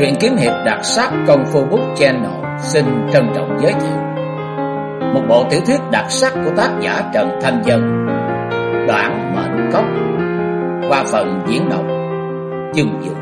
Truyện kiếm hiệp đặc sắc Công Phu Book Channel xin trân trọng giới thiệu một bộ tiểu thuyết đặc sắc của tác giả Trần Thanh Dân, Đoạn Mệnh Cốc, qua phần diễn đọc Dương Dực.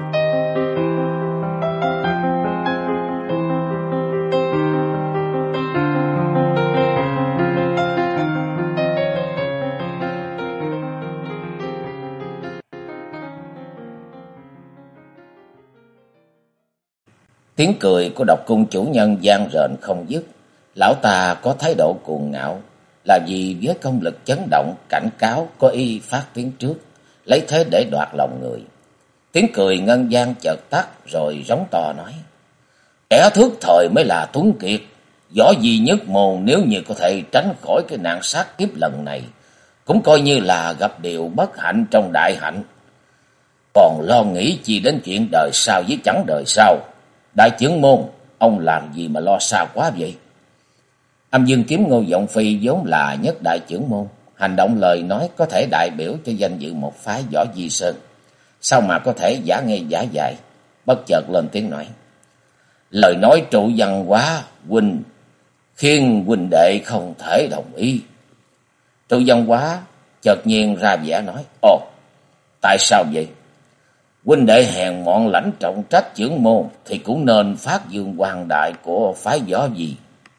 Tiếng cười của độc cung chủ nhân vang rền không dứt. Lão ta có thái độ cuồng ngạo, là vì với công lực chấn động cảnh cáo có ý phát tiếng trước, lấy thế để đoạt lòng người. Tiếng cười ngân vang chợt tắt, rồi rống to nói: Kẻ thước thời mới là tuấn kiệt, võ gì nhất môn, nếu như có thể tránh khỏi cái nạn sát kiếp lần này, cũng coi như là gặp điều bất hạnh trong đại hạnh. Còn lo nghĩ chi đến chuyện đời sau với chẳng đời sau. Đại trưởng môn, ông làm gì mà lo xa quá vậy? Âm Dương Kiếm Ngô Vọng Phi vốn là nhất đại trưởng môn, hành động lời nói có thể đại biểu cho danh dự một phái Võ Di Sơn, sao mà có thể giả ngây giả dại? Bất chợt lên tiếng nói: Lời nói trụ văn quá, huynh khiến huynh đệ không thể đồng ý. Trụ văn quá chợt nhiên ra vẻ nói: Ồ, tại sao vậy? Huynh đệ hèn mọn lãnh trọng trách trưởng môn thì cũng nên phát dương quang đại của phái Võ gì.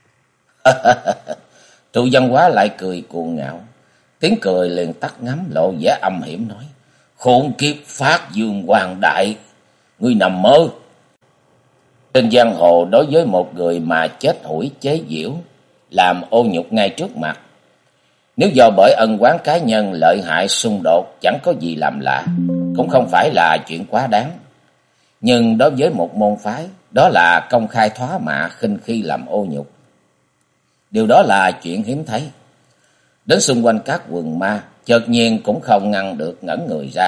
Trụ văn hóa lại cười cuồng ngạo, tiếng cười liền tắt ngấm, lộ vẻ âm hiểm nói: Khốn kiếp, phát dương quang đại, ngươi nằm mơ. Trên giang hồ đối với một người mà chết hủi chế giễu, làm ô nhục ngay trước mặt, nếu do bởi ân oán cá nhân lợi hại xung đột chẳng có gì làm lạ, cũng không phải là chuyện quá đáng. Nhưng đối với một môn phái, đó là công khai thóa mạ khinh khi làm ô nhục. Điều đó là chuyện hiếm thấy. Đến xung quanh các quần ma, chợt nhiên cũng không ngăn được ngẩn người ra.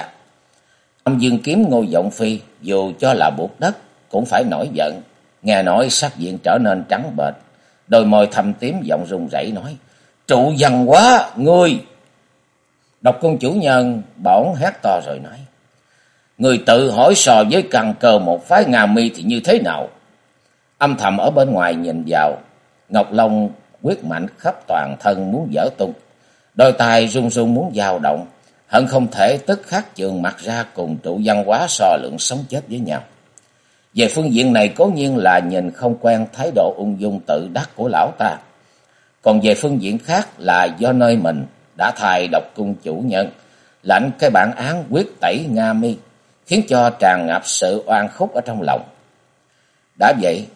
Âm Dương Kiếm Ngô Vọng Phi dù cho là buộc đất cũng phải nổi giận, nghe nói sắc diện trở nên trắng bệch, đôi môi thâm tím giọng run rẩy nói: Trụ văn quá, ngươi! Độc cung chủ nhân bỗng hét to rồi nói: Người tự hỏi so với căn cơ một phái Nga Mi thì như thế nào? Âm thầm ở bên ngoài nhìn vào, Ngọc Long quyết mạnh khắp toàn thân muốn vỡ tung, đôi tay run run muốn dao động, hận không thể tức khắc chườm mặt ra cùng Trụ văn hóa so lượng sống chết với nhau. Về phương diện này cố nhiên là nhìn không quen thái độ ung dung tự đắc của lão ta. Còn về phương diện khác là do nơi mình đã thay độc cung chủ nhân lãnh cái bản án quyết tẩy Nga Mi, khiến cho tràn ngập sự oan khúc ở trong lòng. Đã vậy,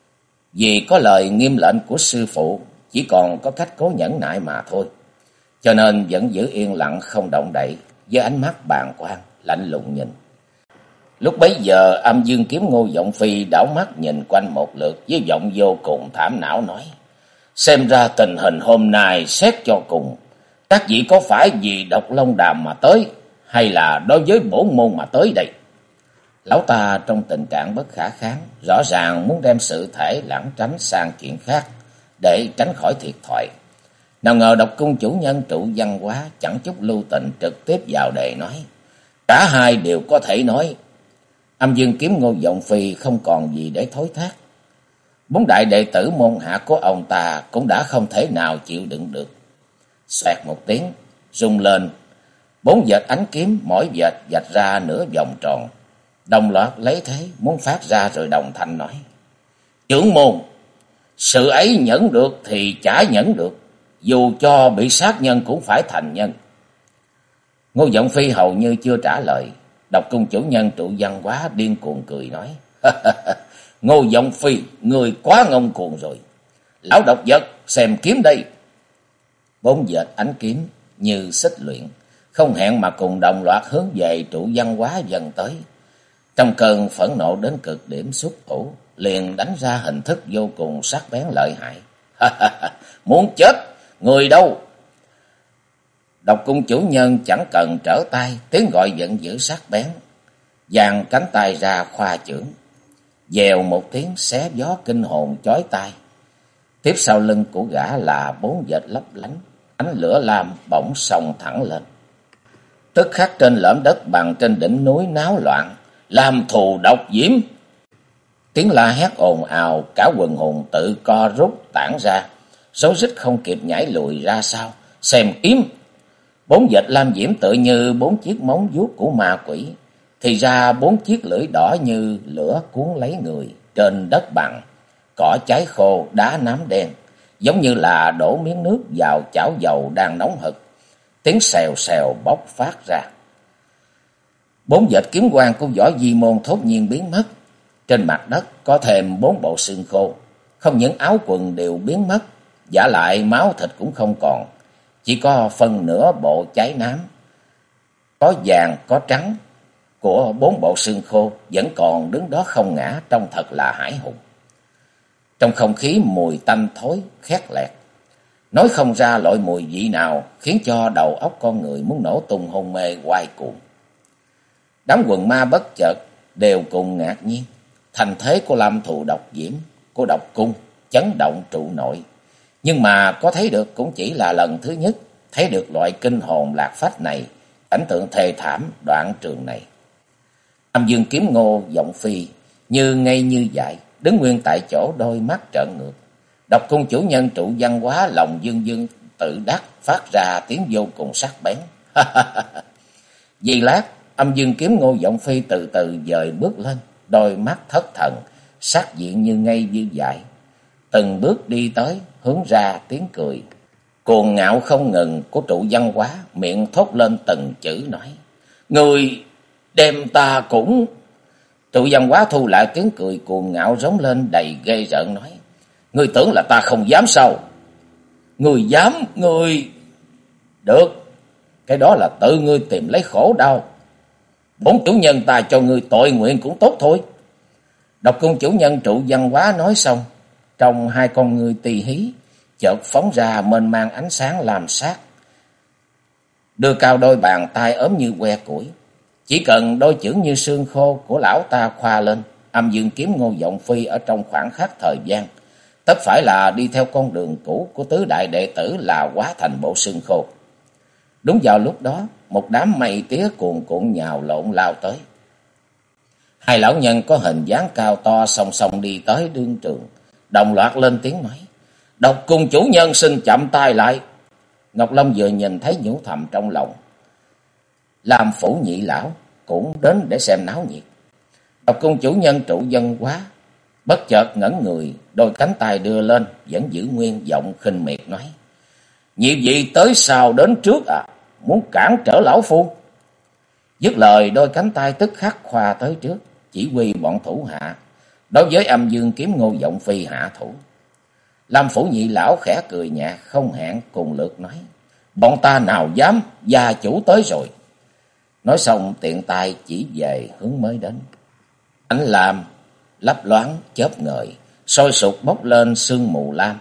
vì có lời nghiêm lệnh của sư phụ, chỉ còn có cách cố nhẫn nại mà thôi, cho nên vẫn giữ yên lặng không động đậy, với ánh mắt bàng quan lạnh lùng nhìn. Lúc bấy giờ Âm Dương Kiếm Ngô Vọng Phi đảo mắt nhìn quanh một lượt với giọng vô cùng thảm não nói: Xem ra tình hình hôm nay xét cho cùng, các vị có phải vì Độc Long Đàm mà tới, hay là đối với bổn môn mà tới đây? Lão ta trong tình trạng bất khả kháng, rõ ràng muốn đem sự thể lảng tránh sang chuyện khác để tránh khỏi thiệt thòi. Nào ngờ độc cung chủ nhân Trụ văn hóa chẳng chút lưu tình trực tiếp vào đề nói: Cả hai đều có thể nói. Âm Dương Kiếm Ngô Vọng Phi không còn gì để thối thác. Bốn đại đệ tử môn hạ của ông ta cũng đã không thể nào chịu đựng được. Xoẹt một tiếng, rung lên, 4 vệt ánh kiếm mỗi vệt vạch ra nửa vòng tròn, đồng loạt lấy thế muốn phát ra, rồi đồng thanh nói: Trưởng môn, sự ấy nhẫn được thì chả nhẫn được, dù cho bị sát nhân cũng phải thành nhân. Ngô Vọng Phi hầu như chưa trả lời. Độc cung chủ nhân Trụ văn hóa điên cuồng cười nói: Ngô Vọng Phi, người quá ngông cuồng rồi. Lão độc vật, xem kiếm đây. 4 vệt ánh kiếm như xích luyện, không hẹn mà cùng đồng loạt hướng về Trụ văn hóa dần tới. Trong cơn phẫn nộ đến cực điểm xuất thủ, liền đánh ra hình thức vô cùng sắc bén lợi hại. Muốn chết, người đâu? Độc cung chủ nhân chẳng cần trở tay, tiếng gọi giận dữ sắc bén, giang cánh tay ra khoa chưởng, dèo một tiếng xé gió kinh hồn chói tai. Tiếp sau lưng của gã là 4 vệt lấp lánh, ánh lửa lam bỗng xông thẳng lên. Tức khắc trên lõm đất bằng trên đỉnh núi náo loạn, làm thù độc diễm. Tiếng la hét ồn ào, cả quần hùng tự co rút tản ra, rối rít không kịp nhảy lùi ra sau, xem kiếm. Bốn vệt lam diễm tựa như bốn chiếc móng vuốt của ma quỷ, thì ra bốn chiếc lưỡi đỏ như lửa cuốn lấy người. Trên đất bằng, cỏ cháy khô, đá nám đen, giống như là đổ miếng nước vào chảo dầu đang nóng hực. Tiếng xèo xèo bốc phát ra. Bốn vệt kiếm quang của Võ Di Môn thốt nhiên biến mất. Trên mặt đất có thêm bốn bộ xương khô, không những áo quần đều biến mất, vả lại máu thịt cũng không còn, chỉ có phần nửa bộ cháy nám, có vàng có trắng của bốn bộ xương khô vẫn còn đứng đó không ngã, trông thật là hãi hùng. Trong không khí mùi tanh thối khét lẹt, nói không ra loại mùi vị nào, khiến cho đầu óc con người muốn nổ tung hôn mê quay cuồng. Đám quần ma bất chợt đều cùng ngạc nhiên. Thành thế của Lam Thù Độc Diễm, của Độc Cung chấn động trụ nội, nhưng mà có thấy được cũng chỉ là lần thứ nhất thấy được loại kinh hồn lạc phách này, cảnh tượng thê thảm đoạn trường này. Âm Dương Kiếm Ngô giọng phi như ngây như dại, đứng nguyên tại chỗ, đôi mắt trợn ngược. Độc Cung chủ nhân Trụ Văn Hóa lòng dương dương tự đắc, phát ra tiếng vô cùng sắc bén. Giây lát, Âm Dương Kiếm Ngô giọng phi từ từ dời bước lên, đôi mắt thất thần, sắc diện như ngây như dại, từng bước đi tới, hướng ra tiếng cười cuồng ngạo không ngừng của Trụ Văn Hóa, miệng thốt lên từng chữ nói: "Người đem ta cũng..." Trụ Văn Hóa thu lại tiếng cười cuồng ngạo rống lên đầy ghê rợn nói: "Ngươi tưởng là ta không dám sao? Ngươi dám, ngươi... Được, cái đó là tự ngươi tìm lấy khổ đau. Bổn chủ nhân ta cho ngươi tội nguyện cũng tốt thôi." Độc Cung chủ nhân Trụ Văn Hóa nói xong, trong hai con ngươi tì hí chợt phóng ra mênh mang ánh sáng làm sát, đưa cao đôi bàn tay ốm như que củi. Chỉ cần đôi chưởng như xương khô của lão ta khoa lên, Âm Dương Kiếm Ngô giọng phi ở trong khoảng khắc thời gian, tất phải là đi theo con đường cũ của tứ đại đệ tử, là hóa thành bộ xương khô. Đúng vào lúc đó, một đám mây tía cuồn cuộn nhào lộn lao tới. Hai lão nhân có hình dáng cao to song song đi tới đương trường, đồng loạt lên tiếng nói: "Độc Cung chủ nhân xin chậm tay lại." Ngọc Long vừa nhìn thấy nhủ thầm trong lòng, Lam Phủ nhị lão cũng đến để xem náo nhiệt. Độc Cung chủ nhân Trụ Văn Hóa bất chợt ngẩn người, đôi cánh tay đưa lên, vẫn giữ nguyên giọng khinh miệt nói: "Nhị vị tới sau đến trước à? Muốn cản trở lão phu?" Dứt lời, đôi cánh tay tức khắc khoa tới trước, chỉ huy bọn thủ hạ đối với Âm Dương Kiếm Ngô giọng phi hạ thủ. Lam Phủ nhị lão khẽ cười nhạt không hẹn cùng lượt nói: "Bọn ta nào dám, gia chủ tới rồi." Nói xong tiện tay chỉ về hướng mới đến. Ánh lam lấp loáng chớp ngời, sôi sục bốc lên sương mù lam.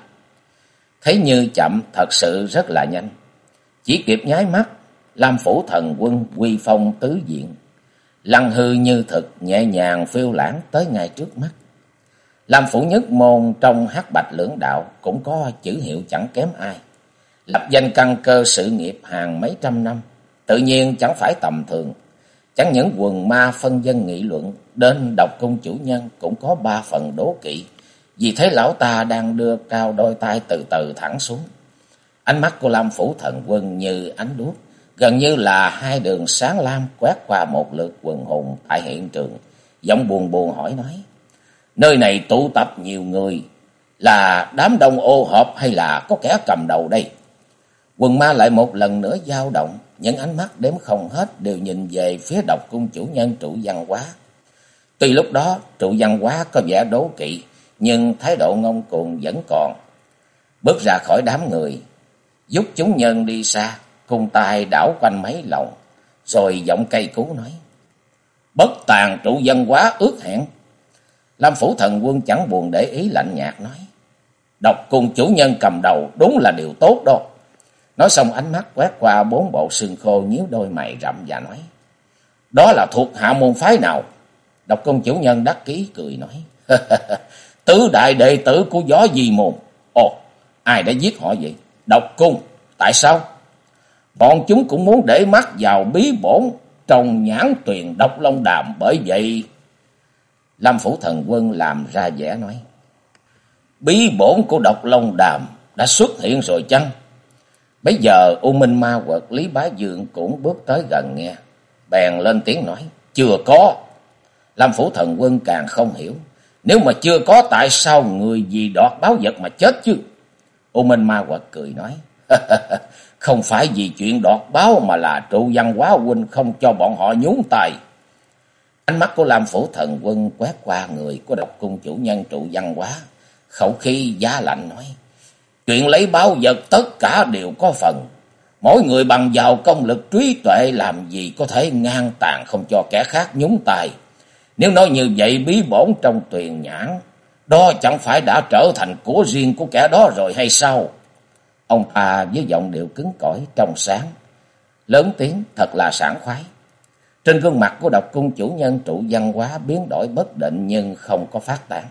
Thấy như chậm, thật sự rất là nhanh. Chỉ kịp nháy mắt, Lam Phủ thần quân uy phong tứ diện, lăng hư như thực, nhẹ nhàng phiêu lãng tới ngay trước mắt. Lam Phủ nhất môn trong hắc bạch lưỡng đạo cũng có chữ hiệu chẳng kém ai, lập danh căn cơ sự nghiệp hàng mấy trăm năm, tự nhiên chẳng phải tầm thường. Chẳng những quần ma phân dân nghị luận, đến Độc Cung chủ nhân cũng có ba phần đố kỵ, vì thấy lão ta đang đưa cao đôi tay từ từ thẳng xuống. Ánh mắt của Lam Phủ thần quân như ánh đuốc, gần như là hai đường sáng lam quét qua một lượt quần hùng tại hiện trường, giọng buồn buồn hỏi nói: "Nơi này tụ tập nhiều người, là đám đông ô hợp hay là có kẻ cầm đầu đây?" Quần ma lại một lần nữa dao động, những ánh mắt đếm không hết đều nhìn về phía Độc Cung chủ nhân Trụ Văn Hóa. Tuy lúc đó Trụ Văn Hóa có vẻ đố kỵ, nhưng thái độ ngông cuồng vẫn còn. Bước ra khỏi đám người, giúp chúng nhân đi xa, cùng tay đảo quanh mấy lòng, rồi giọng cay cú nói: "Bất tàn Trụ Văn Hóa ước hẹn." Lam Phủ thần quân chẳng buồn để ý, lạnh nhạt nói: "Độc Cung chủ nhân cầm đầu đúng là điều tốt đó." Nói xong ánh mắt quét qua bốn bộ xương khô, nhíu đôi mày rậm và nói: "Đó là thuộc hạ môn phái nào?" Độc Cung chủ nhân đắc ký cười nói: "Tứ đại đệ tử của Võ Di Môn." "Ồ, ai đã giết họ vậy?" "Độc Cung." "Tại sao?" "Bọn chúng cũng muốn để mắt vào bí bổn trong Nhãn Tuyền Độc Long Đàm, bởi vậy..." Lam Phủ Thần Quân làm ra vẻ nói: Bí bổn của Độc Long Đàm đã xuất hiện rồi chăng? Bấy giờ U Minh Ma Quật Lý Bá Dương cũng bước tới gần nghe, bèn lên tiếng nói: Chưa có. Lam Phủ Thần Quân càng không hiểu, nếu mà chưa có tại sao người vì đoạt báo vật mà chết chứ? U Minh Ma Quật cười nói: Không phải vì chuyện đoạt báo mà là Trụ Văn Hóa huynh không cho bọn họ nhúng tay. Ánh mắt của Lam Phủ Thần Quân quét qua người của Độc Cung chủ nhân Trụ Văn Hóa, khẩu khí giá lạnh nói: Chuyện lấy báo vật tất cả đều có phần. Mỗi người bằng vào công lực trí tuệ làm gì có thể ngang tàn không cho kẻ khác nhúng tay. Nếu nói như vậy, bí bổn trong tuyền nhãn đó chẳng phải đã trở thành của riêng của kẻ đó rồi hay sao? Ông ta với giọng điệu cứng cỏi trong sáng, lớn tiếng thật là sảng khoái. Trên gương mặt của Độc Cung chủ nhân Trụ Văn Hóa biến đổi bất định nhưng không có phát tán.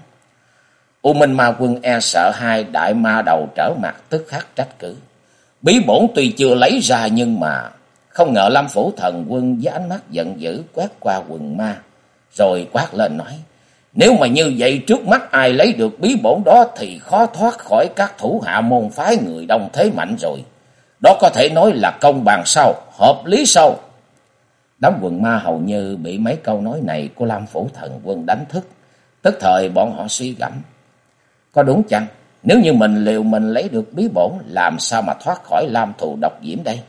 U Minh Ma Quân e sợ hai đại ma đầu trở mặt, tức khắc trách cứ: Bí bổn tuy chưa lấy ra, nhưng mà không ngờ Lam Phủ Thần Quân với ánh mắt giận dữ quét qua quần ma, rồi quát lên nói: Nếu mà như vậy, trước mắt ai lấy được bí bổn đó thì khó thoát khỏi các thủ hạ môn phái người đông thế mạnh rồi. Đó có thể nói là công bằng sao, hợp lý sao? Đám quần ma hầu như bị mấy câu nói này của Lam Phủ Thần Quân đánh thức, tức thời bọn họ suy gẫm: Có đúng chăng? Nếu như mình liều mình lấy được bí bổn, làm sao mà thoát khỏi Lam Thù Độc Diễm đây?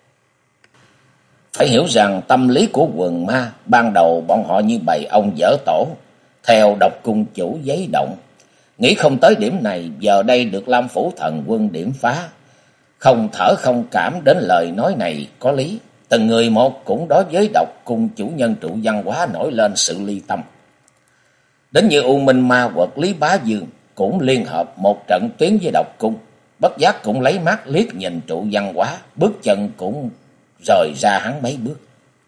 Phải hiểu rằng tâm lý của quần ma, ban đầu bọn họ như bầy ong dở tổ, theo Độc Cung chủ giấy động. Nghĩ không tới điểm này, giờ đây được Lam Phủ Thần Quân điểm phá. Không thở không cảm đến lời nói này có lý. Từng người một cũng đối với Độc Cung chủ nhân Trụ Văn Hóa nổi lên sự ly tâm. Đến như U Minh Ma Quật Lý Bá Dương cũng liên hợp một trận tuyến với Độc Cung, bất giác cũng lấy mắt liếc nhìn Trụ Văn Hóa, bước chân cũng rời ra hắn mấy bước.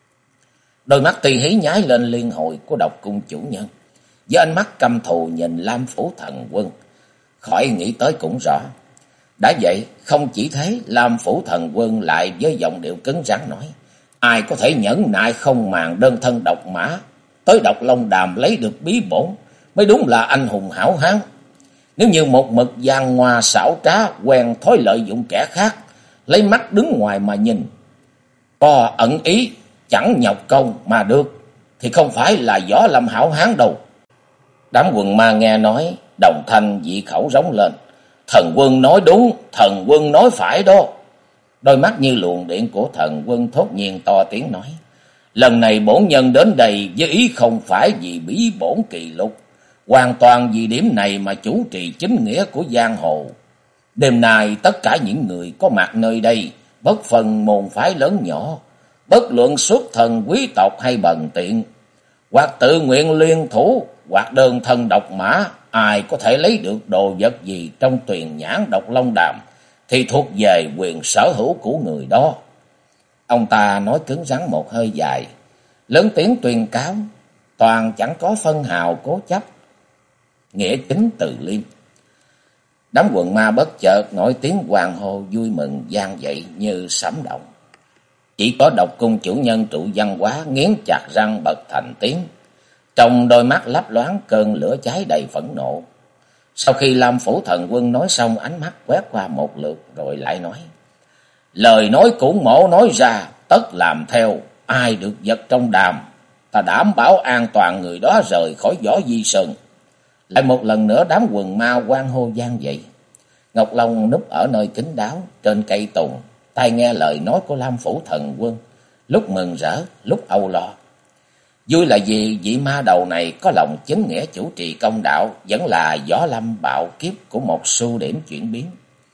Đôi mắt tì hí nháy lên liên hồi của Độc Cung chủ nhân, với ánh mắt căm thù nhìn Lam Phủ Thần Quân, khỏi nghĩ tới cũng rõ. Đã vậy, không chỉ thế, Lam Phủ Thần Quân lại với giọng điệu cứng rắn nói: Ai có thể nhẫn nại không màng đơn thân độc mã tới Độc Long Đàm lấy được bí bổn mới đúng là anh hùng hảo hán. Nếu như một mực gian ngoa xảo trá, quen thói lợi dụng kẻ khác, lấy mắt đứng ngoài mà nhìn, có ẩn ý chẳng nhọc công mà được, thì không phải là võ lâm hảo hán đâu. Đám quần ma nghe nói, đồng thanh dị khẩu rống lên: Thần Quân nói đúng, Thần Quân nói phải đó. Đôi mắt như luồng điện của Thần Quân thốt nhiên to tiếng nói: Lần này bổn nhân đến đây với ý không phải vì bí bổn kỳ lục, hoàn toàn vì điểm này mà chủ trì chính nghĩa của giang hồ. Đêm nay tất cả những người có mặt nơi đây, bất phân môn phái lớn nhỏ, bất luận xuất thần quý tộc hay bần tiện, hoặc tự nguyện liên thủ, hoặc đơn thân độc mã, ai có thể lấy được đồ vật gì trong tuyền nhãn Độc Long Đàm thì thuộc về quyền sở hữu của người đó. Ông ta nói cứng rắn một hơi dài, lớn tiếng tuyên cáo, toàn chẳng có phân hào cố chấp, nghĩa chính từ liêm. Đám quần ma bất chợt nổi tiếng hoan hô vui mừng vang dậy như sấm động. Chỉ có Độc Cung chủ nhân Trụ Văn Hóa nghiến chặt răng bật thành tiếng, trong đôi mắt lấp loáng cơn lửa cháy đầy phẫn nộ. Sau khi Lam Phủ Thần Quân nói xong, ánh mắt quét qua một lượt rồi lại nói: Lời nói của mổ nói ra, tất làm theo. Ai được vật trong đàm, ta đảm bảo an toàn người đó rời khỏi Võ Di Sơn. Lại một lần nữa đám quần ma hoan hô vang dậy. Ngọc Long núp ở nơi kín đáo trên cây tùng, tai nghe lời nói của Lam Phủ Thần Quân, lúc mừng rỡ, lúc âu lo. Vui là vì vị ma đầu này có lòng chính nghĩa chủ trì công đạo, vẫn là võ lâm bạo kiếp của một xu điểm chuyển biến.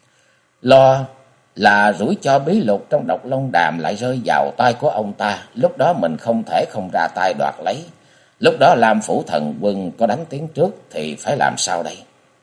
Lo là rủi cho bí lục trong Độc Long Đàm lại rơi vào tay của ông ta, lúc đó mình không thể không ra tay đoạt lấy. Lúc đó Lam Phủ Thần Quân có đánh tiếng trước thì phải làm sao đây?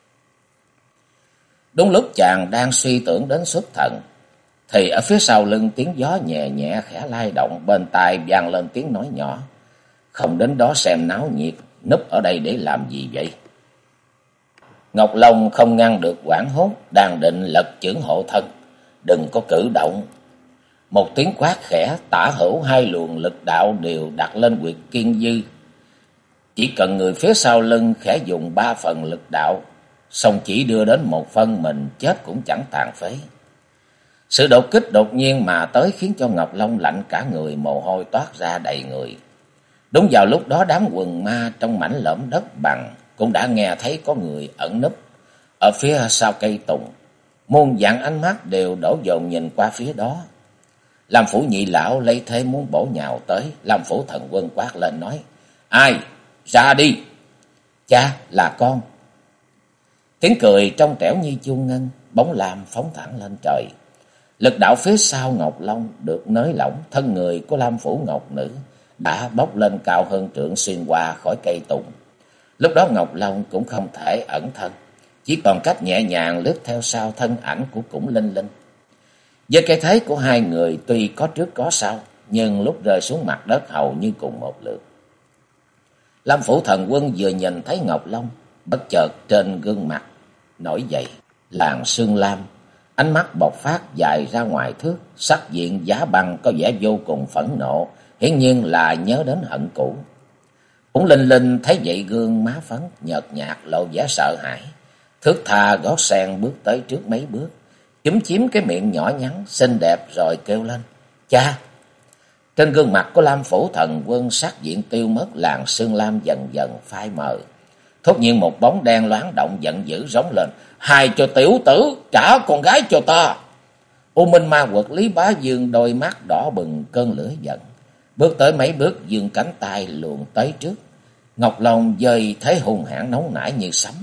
Đúng lúc chàng đang suy tưởng đến xuất thần, thì ở phía sau lưng tiếng gió nhẹ nhẹ khẽ lay động, bên tai vang lên tiếng nói nhỏ: Không đến đó xem náo nhiệt, núp ở đây để làm gì vậy? Ngọc Long không ngăn được hoảng hốt, đang định lật chưởng hộ thân: Đừng có cử động. Một tiếng quát khẽ, tả hữu hai luồng lực đạo đều đặt lên huyệt Kiên Dư, Chỉ cần người phía sau lưng khẽ dùng 3 phần lực đạo, song chỉ đưa đến 1 phân mình chết cũng chẳng tàn phế. Sự đột kích đột nhiên mà tới khiến cho Ngọc Long lạnh cả người, mồ hôi toát ra đầy người. Đúng vào lúc đó đám quần ma trong mảnh lõm đất bằng cũng đã nghe thấy có người ẩn núp ở phía sau cây tùng. Muôn vạn ánh mắt đều đổ dồn nhìn qua phía đó. Lam Phủ nhị lão lấy thế muốn bổ nhào tới. Lam Phủ thần quân quát lên nói: Ai? Ra đi! Cha, là con. Tiếng cười trong trẻo như chuông ngân, bóng lam phóng thẳng lên trời. Lực đạo phía sau Ngọc Long được nới lỏng, thân người của Lam Phủ Ngọc Nữ đã bốc lên cao hơn trượng xuyên qua khỏi cây tùng. Lúc đó Ngọc Long cũng không thể ẩn thân, chỉ còn cách nhẹ nhàng lướt theo sau thân ảnh của Cũng Linh Linh. Với cái thế của hai người tuy có trước có sau, nhưng lúc rơi xuống mặt đất hầu như cùng một lượt. Lam Phủ thần quân vừa nhìn thấy Ngọc Long, bất chợt trên gương mặt nổi dậy làn sương lam, ánh mắt bộc phát dài ra ngoài thước, sắc diện giá băng có vẻ vô cùng phẫn nộ, hiển nhiên là nhớ đến hận cũ. Cũng Linh Linh thấy vậy gương má phấn nhợt nhạt lộ vẻ sợ hãi, thước tha gót sen bước tới trước mấy bước, chúm chím cái miệng nhỏ nhắn xinh đẹp rồi kêu lên: Cha! Trên gương mặt của Lam Phủ thần quân sắc diện tiêu mất, làn sương lam dần dần phai mờ. Thốt nhiên một bóng đen loáng động giận dữ rống lên: Hai cho tiểu tử, trả con gái cho ta! U Minh Ma Quật Lý Bá Dương đôi mắt đỏ bừng cơn lửa giận, bước tới mấy bước giương cánh tay luồn tới trước. Ngọc Long dơi thế hung hãn nóng nảy như sấm.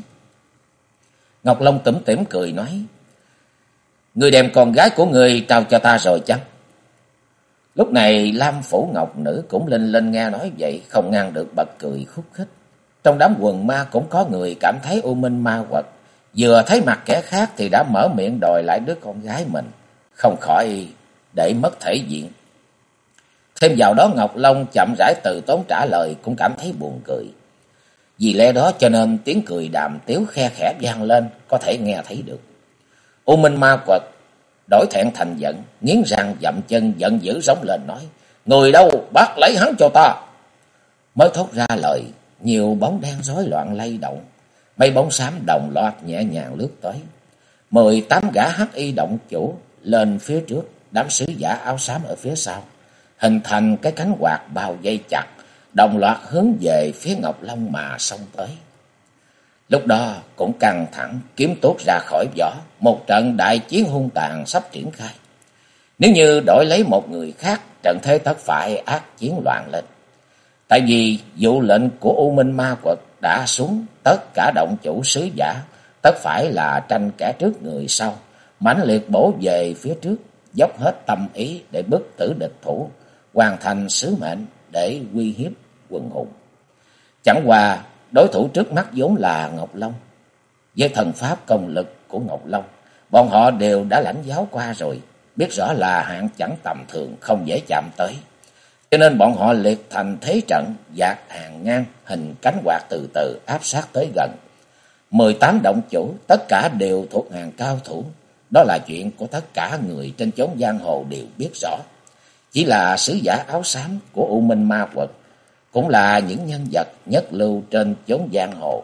Ngọc Long tủm tỉm cười nói: Ngươi đem con gái của ngươi trao cho ta rồi chăng? Lúc này Lam Phủ Ngọc Nữ cũng Linh Linh nghe nói vậy, không ngăn được bật cười khúc khích. Trong đám quần ma cũng có người cảm thấy U Minh Ma Quật vừa thấy mặt kẻ khác thì đã mở miệng đòi lại đứa con gái mình, không khỏi để mất thể diện. Thêm vào đó Ngọc Long chậm rãi từ tốn trả lời cũng cảm thấy buồn cười. Vì lẽ đó cho nên tiếng cười đàm tiếu khe khẽ vang lên, có thể nghe thấy được. U Minh Ma Quật đổi thẹn thành giận, nghiến răng dậm chân giận dữ rống lên nói: Người đâu, bắt lấy hắn cho ta! Mới thốt ra lời, nhiều bóng đen rối loạn lay động, mấy bóng xám đồng loạt nhẹ nhàng lướt tới. 18 gã hắc y động chủ lên phía trước, đám sứ giả áo xám ở phía sau, hình thành cái cánh quạt bao dây chặt, đồng loạt hướng về phía Ngọc Long mà xông tới. Lúc đó cũng căng thẳng, kiếm tuốt ra khỏi vỏ, một trận đại chiến hung tàn sắp triển khai. Nếu như đổi lấy một người khác, trận thế tất phải ác chiến loạn lên. Tại vì vụ lệnh của U Minh Ma Quật đã xuống, tất cả động chủ sứ giả tất phải là tranh kẻ trước người sau, mãnh liệt bổ về phía trước, dốc hết tâm ý để bức tử địch thủ, hoàn thành sứ mệnh để uy hiếp quần hùng. Chẳng qua đối thủ trước mắt vốn là Ngọc Long. Với thần pháp công lực của Ngọc Long, bọn họ đều đã lãnh giáo qua rồi, biết rõ là hạng chẳng tầm thường, không dễ chạm tới. Cho nên bọn họ liệt thành thế trận, dạt hàng ngang, hình cánh quạt từ từ áp sát tới gần. 18 động chủ, tất cả đều thuộc hàng cao thủ. Đó là chuyện của tất cả người trên chốn giang hồ đều biết rõ. Chỉ là sứ giả áo xám của U Minh Ma Quật cũng là những nhân vật nhất lưu trên chốn giang hồ.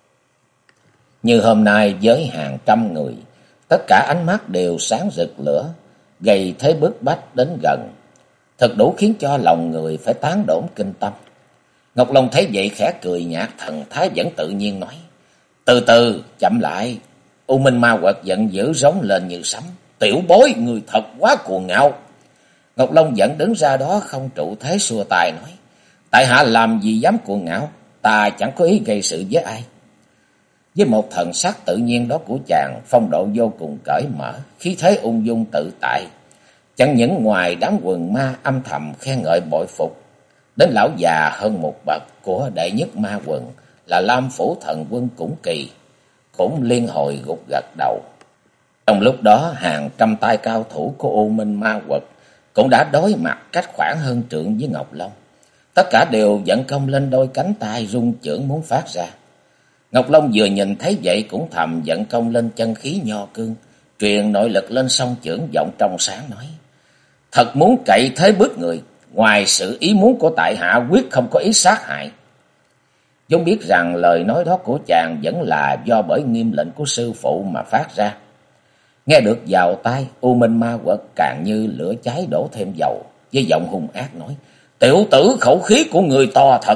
Như hôm nay với hàng trăm người, tất cả ánh mắt đều sáng rực lửa, gây thế bức bách đến gần, thật đủ khiến cho lòng người phải tán đổn kinh tâm. Ngọc Long thấy vậy khẽ cười nhạt, thần thái vẫn tự nhiên nói: Từ từ, chậm lại. U Minh Ma Quật giận dữ rống lên như sấm: Tiểu bối, người thật quá cuồng ngạo. Ngọc Long vẫn đứng ra đó không trụ thế, xua tay nói: Tại hạ làm gì dám cuồng ngạo, ta chẳng có ý gây sự với ai. Với một thần sắc tự nhiên đó của chàng, phong độ vô cùng cởi mở, khí thế ung dung tự tại. Chẳng những ngoài đám quần ma âm thầm khen ngợi bội phục, đến lão già hơn một bậc của đệ nhất ma quần là Lam Phủ thần quân Cũng Kỳ cũng liên hồi gục gật đầu. Trong lúc đó hàng trăm tay cao thủ của U Minh Ma Quật cũng đã đối mặt cách khoảng hơn trượng với Ngọc Long. Tất cả đều vận công lên đôi cánh tay rung chưởng muốn phát ra. Ngọc Long vừa nhìn thấy vậy cũng thầm vận công lên chân khí nho cương, truyền nội lực lên song chưởng, giọng trong sáng nói: Thật muốn cậy thế bức người, ngoài sự ý muốn của tại hạ quyết không có ý sát hại. vốn biết rằng lời nói đó của chàng vẫn là do bởi nghiêm lệnh của sư phụ mà phát ra. Nghe được vào tai, U Minh Ma Quật càng như lửa cháy đổ thêm dầu, với giọng hung ác nói: "Tiểu tử, khẩu khí của người to thật."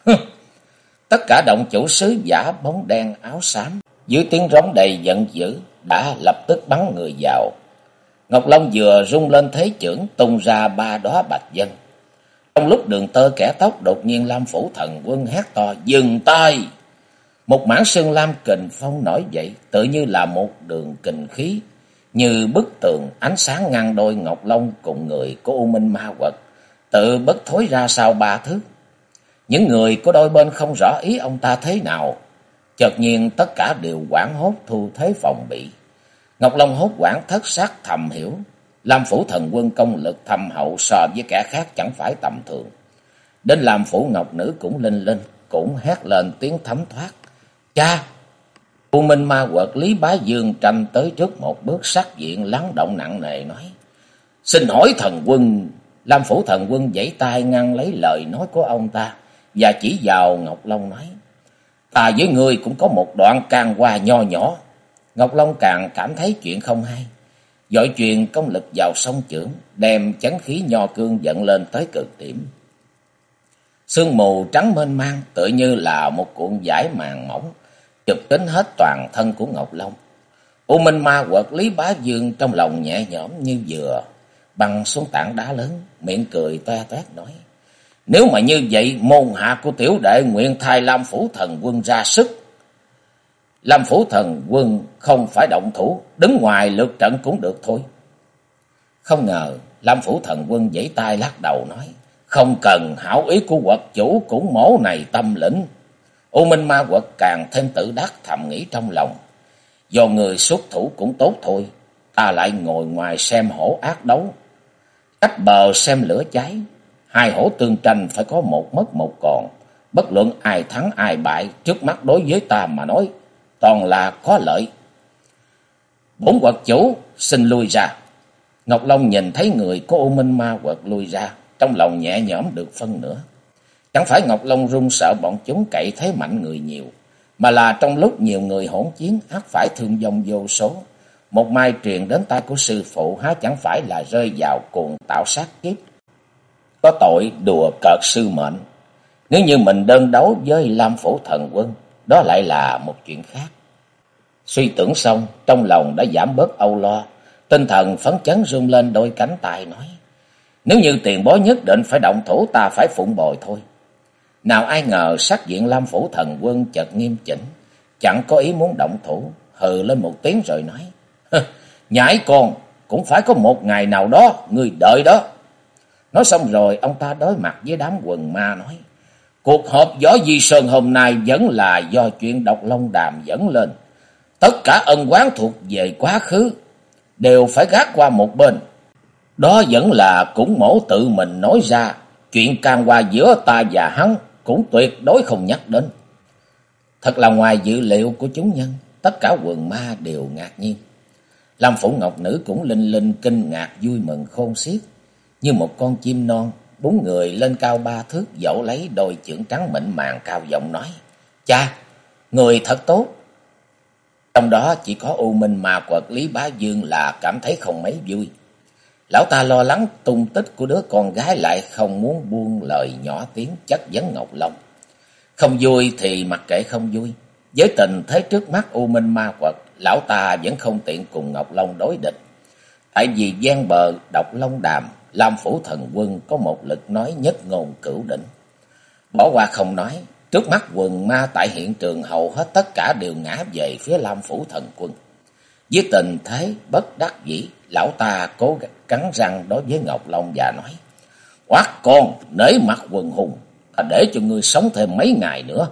Tất cả động chủ sứ giả bóng đen áo xám dưới tiếng rống đầy giận dữ đã lập tức bắn người vào. Ngọc Long vừa rung lên thế chưởng, tung ra 3 đóa bạch vân. Trong lúc đường tơ kẻ tóc, đột nhiên Lam Phủ Thần Quân hét to: "Dừng tay!" Một mảng sương lam kình phong nổi dậy, tự như là một đường kình khí, như bức tường ánh sáng ngăn đôi Ngọc Long cùng người của U Minh Ma Quật, tự bất thối ra sau 3 thước. Những người của đôi bên không rõ ý ông ta thế nào, chợt nhiên tất cả đều hoảng hốt thu thế phòng bị. Ngọc Long hốt hoảng thất sắc thầm hiểu, Lam Phủ Thần Quân công lực thâm hậu so với kẻ khác chẳng phải tầm thường. Đến Lam Phủ Ngọc Nữ cũng linh linh, cũng hét lên tiếng thấm thoát: "Cha!" U Minh Ma Quật Lý Bá Dương tranh tới trước một bước, sắc diện lắng động nặng nề nói: "Xin hỏi thần quân." Lam Phủ Thần Quân giãy tay ngăn lấy lời nói của ông ta và chỉ vào Ngọc Long nói: "Ta với ngươi cũng có một đoạn can qua nho nhỏ." Ngọc Long càng cảm thấy chuyện không hay, vội truyền công lực vào song chưởng, đem chấn khí nho cương dẫn lên tới cực điểm. Sương mù trắng mênh mang tựa như là một cuộn vải màng mỏng chụp kín hết toàn thân của Ngọc Long. U Minh Ma Quật Lý Bá Dương trong lòng nhẹ nhõm như vừa băng xuống tảng đá lớn, miệng cười toe toét nói: "Nếu mà như vậy, môn hạ của tiểu đệ nguyện thay Lam Phủ Thần Quân ra sức." Lam Phủ Thần Quân không phải động thủ, đứng ngoài lượt trận cũng được thôi. Không ngờ Lam Phủ Thần Quân giãy tay lắc đầu nói: "Không cần, hảo ý của quật chủ cũng mổ này tâm lĩnh." U Minh Ma Quật càng thêm tự đắc thầm nghĩ trong lòng: do người xuất thủ cũng tốt thôi, ta lại ngồi ngoài xem hổ ác đấu, cách bờ xem lửa cháy. Hai hổ tương tranh phải có một mất một còn, bất luận ai thắng ai bại, trước mắt đối với ta mà nói toàn là có lợi. Bổn quật chủ xin lui ra. Ngọc Long nhìn thấy người của U Minh Ma Quật lui ra, trong lòng nhẹ nhõm được phân nửa. Chẳng phải Ngọc Long run sợ bọn chúng cậy thế mạnh người nhiều, mà là trong lúc nhiều người hỗn chiến ắt phải thương vong vô số. Một mai truyền đến tay của sư phụ há chẳng phải là rơi vào cuồng tạo sát kiếp, có tội đùa cợt sư mệnh. Nếu như mình đơn đấu với Lam Phủ Thần Quân, đó lại là một chuyện khác. Suy tưởng xong, trong lòng đã giảm bớt âu lo, tinh thần phấn chấn rung lên đôi cánh tay nói: "Nếu như tiền bối nhất định phải động thủ, ta phải phụng bồi thôi." Nào ai ngờ sắc diện Lam Phủ Thần Quân chợt nghiêm chỉnh, chẳng có ý muốn động thủ, hừ lên một tiếng rồi nói: "Nhãi con, cũng phải có một ngày nào đó, ngươi đợi đó." Nói xong rồi ông ta đối mặt với đám quần ma nói: "Cuộc họp Võ Di Sơn hôm nay vẫn là do chuyện Độc Long Đàm dẫn lên. Tất cả ân oán thuộc về quá khứ đều phải gác qua một bên. Đó vẫn là cũng mổ tự mình nói ra, chuyện can qua giữa ta và hắn cũng tuyệt đối không nhắc đến." Thật là ngoài dự liệu của chúng nhân, tất cả quần ma đều ngạc nhiên. Lam Phủ Ngọc Nữ cũng linh linh kinh ngạc vui mừng khôn xiết, như một con chim non búng người lên cao 3 thước, dẫu lấy đôi chưởng trắng mịn màng, cao giọng nói: "Cha, người thật tốt." Trong đó chỉ có U Minh Ma Quật Lý Bá Dương là cảm thấy không mấy vui. Lão ta lo lắng tung tích của đứa con gái, lại không muốn buông lời nhỏ tiếng chất vấn Ngọc Long. Không vui thì mặc kệ không vui, với tình thế trước mắt U Minh Ma Quật, lão ta vẫn không tiện cùng Ngọc Long đối địch. Tại vì gian bờ Độc Long Đàm, Lam Phủ Thần Quân có một lực nói nhất ngôn cửu đỉnh. Bỏ qua không nói, trước mắt quần ma tại hiện trường hầu hết tất cả đều ngã về phía Lam Phủ Thần Quân. Với tình thế bất đắc dĩ, lão ta cố cắn răng đối với Ngọc Long và nói: "Quát con, nể mặt quần hùng, ta để cho ngươi sống thêm mấy ngày nữa."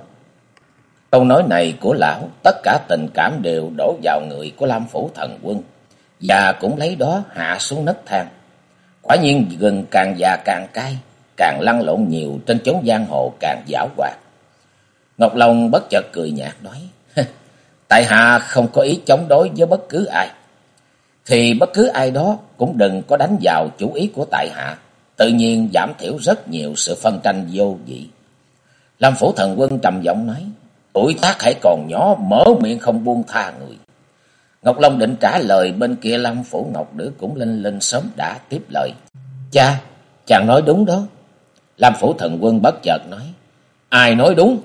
Câu nói này của lão, tất cả tình cảm đều đổ vào người của Lam Phủ Thần Quân, và cũng lấy đó hạ xuống nấc thang. Quả nhiên gừng càng già càng cay, càng lăn lộn nhiều trên chốn giang hồ càng giảo hoạt. Ngọc Long bất chợt cười nhạt nói: "Tại hạ không có ý chống đối với bất cứ ai, thì bất cứ ai đó cũng đừng có đánh vào chủ ý của tại hạ, tự nhiên giảm thiểu rất nhiều sự phân tranh vô vị." Lam Phủ Thần Quân trầm giọng nói, tuổi tác hãy còn nhỏ, mở miệng không buông tha người. Ngọc Long định trả lời, bên kia Lam Phủ Ngọc Nữ cũng linh linh sớm đã tiếp lời. Cha, chàng nói đúng đó. Lam Phủ Thần Quân bất chợt nói, ai nói đúng?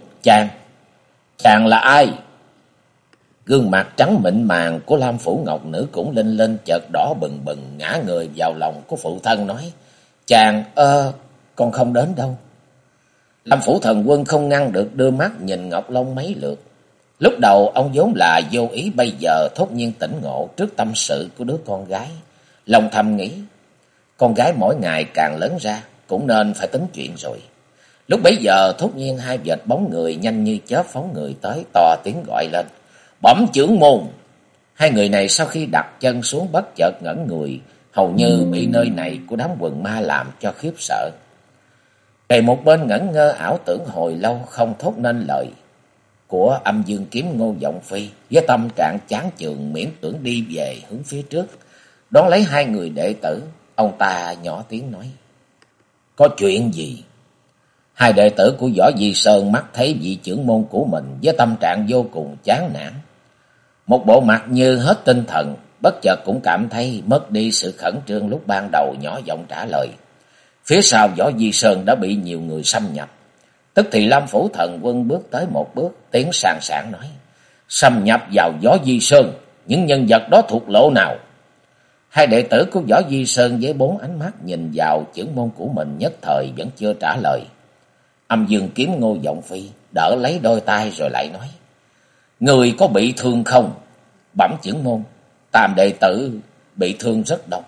Chàng là ai? Gương mặt trắng mịn màng của Lam Phủ Ngọc Nữ cũng linh linh chợt đỏ bừng bừng, ngã người vào lòng của phụ thân nói, chàng, con không đến đâu. Lam Phủ Thần Quân không ngăn được đưa mắt nhìn Ngọc Long mấy lượt. Lúc đầu ông vốn là vô ý, bây giờ thốt nhiên tỉnh ngộ trước tâm sự của đứa con gái. Lòng thầm nghĩ, con gái mỗi ngày càng lớn ra, cũng nên phải tính chuyện rồi. Lúc bấy giờ thốt nhiên hai vệt bóng người nhanh như chớp phóng người tới, to tiếng gọi lên, bẩm trưởng môn. Hai người này sau khi đặt chân xuống bất chợt ngẩn người, hầu như bị nơi này của đám quần ma làm cho khiếp sợ. Kề một bên ngẩn ngơ ảo tưởng hồi lâu không thốt nên lời của Âm Dương Kiếm Ngô Vọng Phi, với tâm trạng chán chường miễn cưỡng đi về hướng phía trước, đón lấy hai người đệ tử. Ông ta nhỏ tiếng nói, có chuyện gì? Hai đệ tử của Võ Di Sơn mắt thấy vị trưởng môn của mình với tâm trạng vô cùng chán nản, một bộ mặt như hết tinh thần, bất chợt cũng cảm thấy mất đi sự khẩn trương lúc ban đầu, nhỏ giọng trả lời, phía sau Võ Di Sơn đã bị nhiều người xâm nhập. Tức thì Lam Phủ Thần Quân bước tới một bước, tiếng sàn sảng nói, xâm nhập vào Võ Di Sơn, những nhân vật đó thuộc lộ nào? Hai đệ tử của Võ Di Sơn với bốn ánh mắt nhìn vào trưởng môn của mình, nhất thời vẫn chưa trả lời. Âm Dương Kiếm Ngô Vọng Phi đỡ lấy đôi tay rồi lại nói, người có bị thương không? Bẩm trưởng môn, tam đệ tử bị thương rất đau.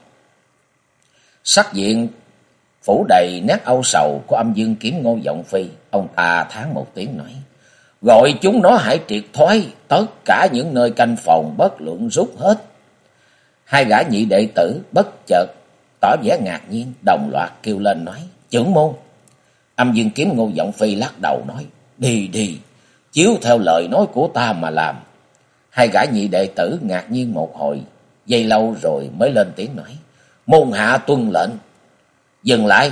Sắc diện phủ đầy nét âu sầu của Âm Dương Kiếm Ngô Vọng Phi, ông ta thán một tiếng nói, gọi chúng nó hãy triệt thoái tất cả những nơi canh phòng, bất luận rút hết. Hai gã nhị đệ tử bất chợt tỏ vẻ ngạc nhiên, đồng loạt kêu lên nói, trưởng môn. Âm Dương Kiếm Ngô Vọng Phi lắc đầu nói, đi, chiếu theo lời nói của ta mà làm. Hai gã nhị đệ tử ngạc nhiên một hồi, giây lâu rồi mới lên tiếng nói, môn hạ tuân lệnh. Dừng lại.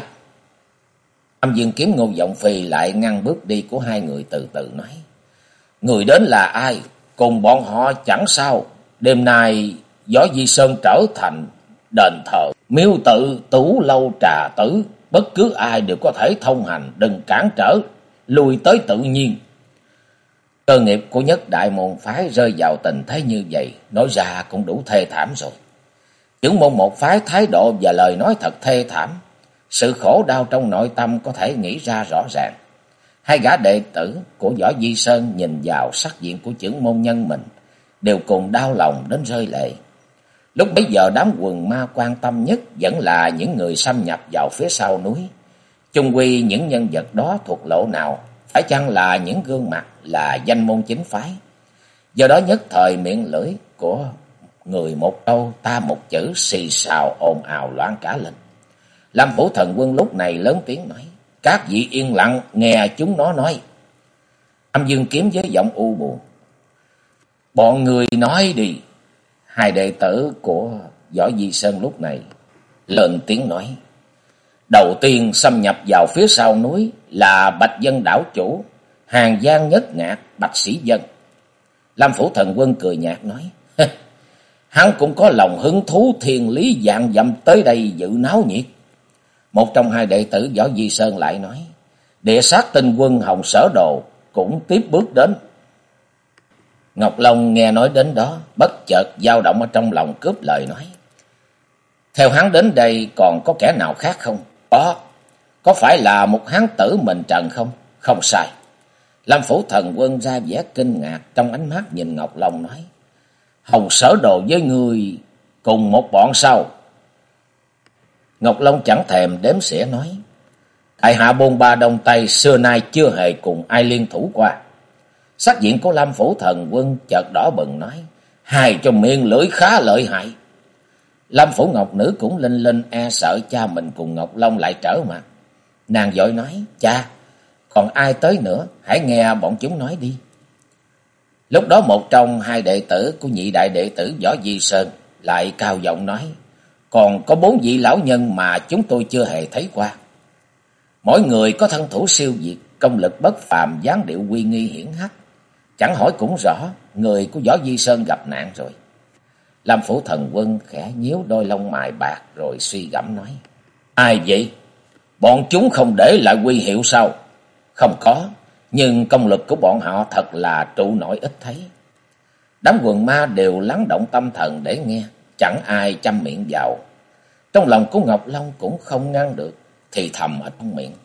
Âm Dương Kiếm Ngô Vọng Phi lại ngăn bước đi của hai người, từ từ nói, người đến là ai? Cùng bọn họ chẳng sao. Đêm nay Võ Di Sơn trở thành đền thờ, miếu tự, tủ lâu, trà tử, bất cứ ai đều có thể thông hành, đừng cản trở, lùi tới tự nhiên. Cơ nghiệp của nhất đại môn phái rơi vào tình thế như vậy, nói ra cũng đủ thê thảm rồi. Trưởng môn một phái thái độ và lời nói thật thê thảm, sự khổ đau trong nội tâm có thể nghĩ ra rõ ràng. Hai gã đệ tử của Võ Di Sơn nhìn vào sắc diện của trưởng môn nhân mình, đều cùng đau lòng đến rơi lệ. Lúc bấy giờ đám quần ma quan tâm nhất vẫn là những người xâm nhập vào phía sau núi. Chung quy những nhân vật đó thuộc lộ nào, phải chăng là những gương mặt là danh môn chính phái? Do đó nhất thời miệng lưỡi của người một câu ta một chữ, xì xào ồn ào loạn cả lên. Lam Phủ Thần Quân lúc này lớn tiếng nói, các vị yên lặng nghe chúng nó nói. Âm Dương Kiếm với giọng u buồn, bọn người nói đi. Hai đệ tử của Võ Di Sơn lúc này lên tiếng nói, đầu tiên xâm nhập vào phía sau núi là Bạch Dân đảo chủ, Hàng Giang Nhất Ngạc, Bạch Sĩ Dân. Lam Phủ Thần Quân cười nhạt nói, hắn cũng có lòng hứng thú thiên lý vạn dặm tới đây dự náo nhiệt. Một trong hai đệ tử Võ Di Sơn lại nói, địa sát tinh quân Hồng Sở Đồ cũng tiếp bước đến. Ngọc Long nghe nói đến đó, bất chợt dao động ở trong lòng, cướp lời nói, theo hắn đến đây còn có kẻ nào khác không? Có phải là một hán tử mình trần không? Không sai. Lam Phủ Thần Quân ra vẻ kinh ngạc, trong ánh mắt nhìn Ngọc Long nói, Hồng Sở Đồ với người cùng một bọn sao? Ngọc Long chẳng thèm đếm xỉa nói, tại hạ bôn ba đông tây xưa nay chưa hề cùng ai liên thủ qua. Sắc diện của Lam Phủ Thần Quân chợt đỏ bừng nói, hai cho miệng lưỡi khá lợi hại. Lam Phủ Ngọc Nữ cũng linh linh e sợ cha mình cùng Ngọc Long lại trở mặt. Nàng vội nói, cha, còn ai tới nữa, hãy nghe bọn chúng nói đi. Lúc đó một trong hai đệ tử của nhị đại đệ tử Võ Di Sơn lại cao giọng nói, còn có 4 vị lão nhân mà chúng tôi chưa hề thấy qua. Mỗi người có thân thủ siêu việt, công lực bất phàm, dáng điệu uy nghi hiển hách. Chẳng hỏi cũng rõ, người của Võ Di Sơn gặp nạn rồi. Lam Phủ Thần Quân khẽ nhíu đôi lông mày bạc rồi suy gẫm nói: Ai vậy? Bọn chúng không để lại huy hiệu sao? Không có, nhưng công lực của bọn họ thật là trụ nổi ít thấy. Đám quần ma đều lắng động tâm thần để nghe, chẳng ai chăm miệng vào. Trong lòng của Ngọc Long cũng không ngăn được, thì thầm ở trong miệng.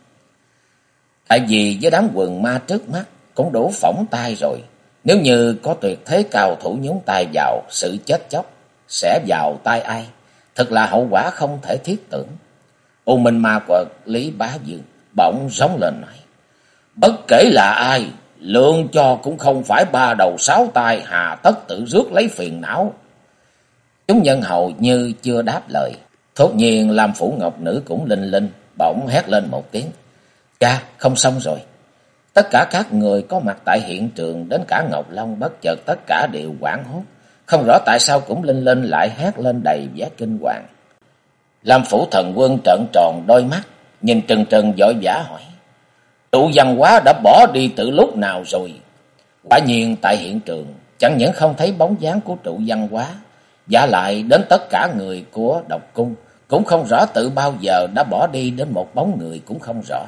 Tại vì với đám quần ma trước mắt cũng đủ phỏng tay rồi. Nếu như có tuyệt thế cao thủ nhúng tay vào, sự chết chóc sẽ vào tay ai? Thật là hậu quả không thể thiết tưởng. U Minh Ma Quật Lý Bá Dương bỗng rống lên nói: Bất kể là ai, lượng cho cũng không phải ba đầu sáu tay, hà tất tự rước lấy phiền não. Chúng nhân hầu như chưa đáp lời. Thốt nhiên Lam Phủ Ngọc Nữ cũng linh linh, bỗng hét lên một tiếng: Cha, không xong rồi. Tất cả các người có mặt tại hiện trường, đến cả Ngọc Long bất chợt tất cả đều hoảng hốt, không rõ tại sao cũng linh linh lại hét lên đầy vẻ kinh hoàng. Lam Phủ Thần Quân trợn tròn đôi mắt, nhìn trừng trừng vội vã hỏi: Trụ Văn Hóa đã bỏ đi từ lúc nào rồi? Quả nhiên tại hiện trường chẳng những không thấy bóng dáng của Trụ Văn Hóa, vả lại đến tất cả người của Độc Cung cũng không rõ từ bao giờ đã bỏ đi, đến một bóng người cũng không rõ.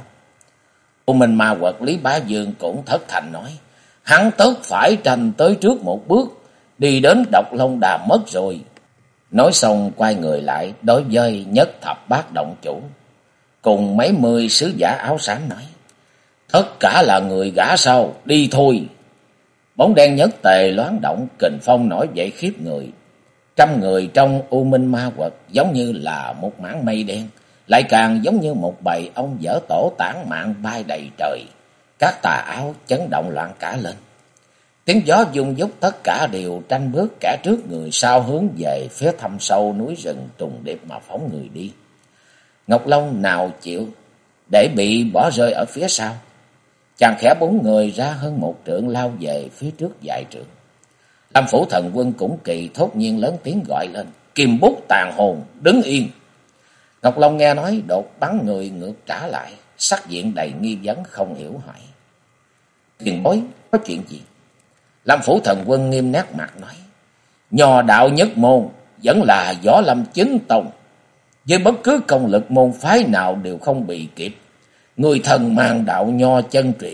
U Minh Ma Quật Lý Bá Dương cũng thất thành nói: Hắn tất phải tranh tới trước một bước, đi đến Độc Long Đàm mất rồi. Nói xong quay người lại đối với Nhất Thập Bát Động Chủ cùng mấy mươi sứ giả áo xám nói: Tất cả là người gã sao, đi thôi. Bóng đen nhất tề loáng động, kình phong nổi dậy khiếp người. Trăm người trong U Minh Ma Quật giống như là một mảng mây đen, lại càng giống như một bầy ong dở tổ tản mạn bay đầy trời. Các tà áo chấn động loạn cả lên. Tiếng gió vung vút, tất cả đều tranh bước, kẻ trước người sau hướng về phía thâm sâu núi rừng trùng điệp mà phóng người đi. Ngọc Long nào chịu để bị bỏ rơi ở phía sau. Chàng khẽ bốn người ra hơn một trượng lao về phía trước vài trượng. Lam Phủ Thần Quân cũng kỳ thốt nhiên lớn tiếng gọi lên: Kim Bút Tàn Hồn, đứng yên. Ngọc Long nghe nói đột bắn người ngược trả lại, sắc diện đầy nghi vấn không hiểu hỏi: Tiền bối, có chuyện gì? Lam Phủ Thần Quân nghiêm nét mặt nói: Nho đạo nhất môn vẫn là Võ Lâm chính tông, với bất cứ công lực môn phái nào đều không bị kịp. Người thần mang đạo nho chân truyền,